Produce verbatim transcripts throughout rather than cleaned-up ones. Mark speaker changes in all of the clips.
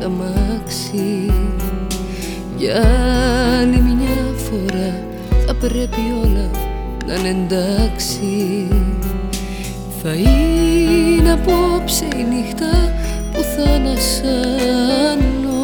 Speaker 1: τ' αμάξι. Για άλλη μια φορά θα πρέπει όλα να είναι εντάξει. Θα είναι απόψε η νύχτα που θα ανασάνω.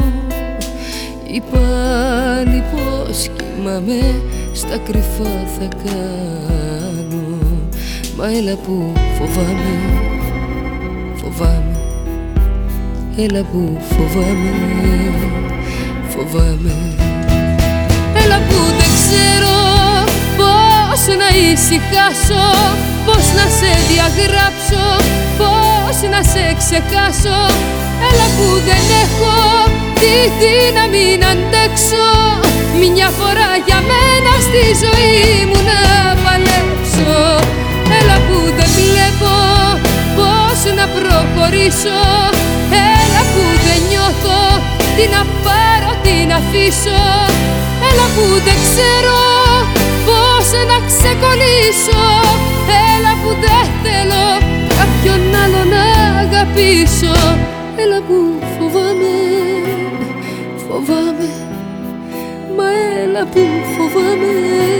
Speaker 1: Ή πάλι πως κοιμάμαι στα κρυφά θα κάνω. Μα έλα που φοβάμαι, φοβάμαι. Έλα που φοβάμαι, φοβάμαι. Έλα που δεν ξέρω πώς να ησυχάσω, πώς να σε διαγράψω, πώς να σε ξεχάσω. Έλα που δεν έχω τη δύναμη να αντέξω, μια φορά για μένα στη ζωή μου να παλέψω. Έλα που δεν βλέπω πώς να προχωρήσω. Έλα που δεν νιώθω τι να πάρω, τι να αφήσω. Έλα που δεν ξέρω πώς να ξεκολλήσω. Έλα που δεν θέλω κάποιον άλλο να αγαπήσω. Έλα που φοβάμαι, φοβάμαι. Μα έλα που φοβάμαι,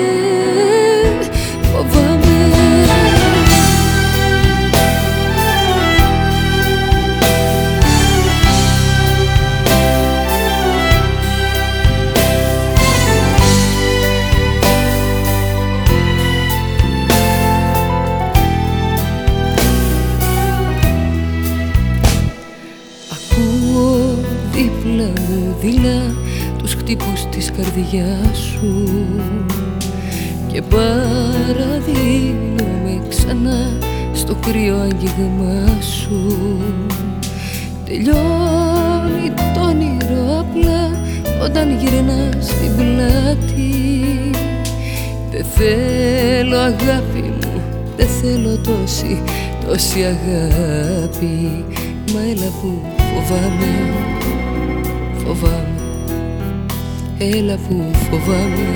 Speaker 1: φοβάμαι. Δίπλα μου δειλά τους χτύπους της καρδιάς σου και παραδίνομαι ξανά στο κρύο άγγιγμά σου. Τελειώνει το όνειρο απλά όταν γυρνάς στην πλάτη. Δεν θέλω αγάπη μου, δεν θέλω τόση, τόση αγάπη. Μα έλα που φοβάμαι, φοβάμαι. Έλα που φοβάμαι,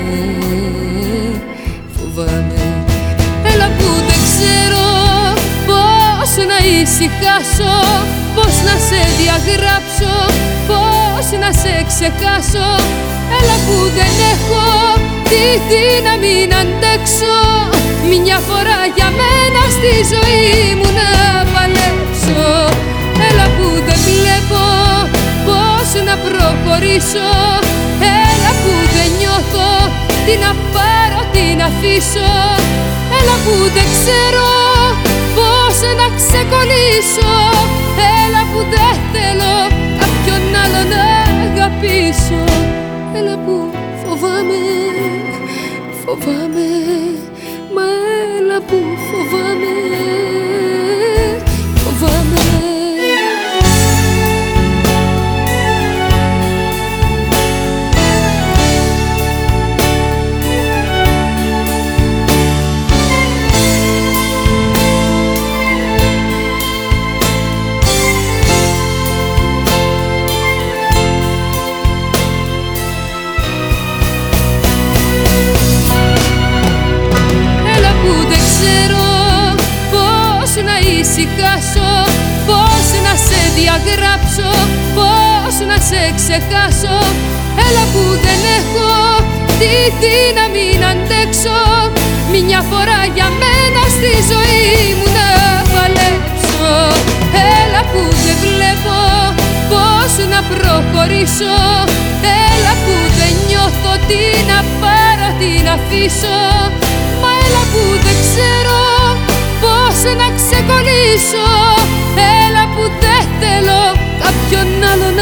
Speaker 1: φοβάμαι. Έλα που δεν ξέρω πώς να ησυχάσω, πώς να σε διαγράψω, πώς να σε ξεχάσω. Έλα που δεν έχω τη δύναμη να αντέξω, μια φορά για μένα στη ζωή μου να παλέψω. Έλα που δεν βλέπω πώς να προχωρήσω. Έλα που δεν νιώθω τι να πάρω, τι να αφήσω. Έλα που δεν ξέρω πώς να ξεκολλήσω. Έλα που δεν θέλω κάποιον άλλο να αγαπήσω. Έλα που φοβάμαι, φοβάμαι. Μα έλα που φοβάμαι, φοβάμαι. Ησυχάσω, πώς να σε διαγράψω, πώς να σε ξεχάσω. Έλα που δεν έχω τη δύναμη να αντέξω, μια φορά για μένα στη ζωή μου να παλέψω. Έλα που δεν βλέπω πώς να προχωρήσω. Έλα που δεν νιώθω τι να πάρω, τι να αφήσω. Μα έλα που δεν ξέρω πώς να ξεκολλήσω. Έλα που δεν θέλω κάποιον άλλο να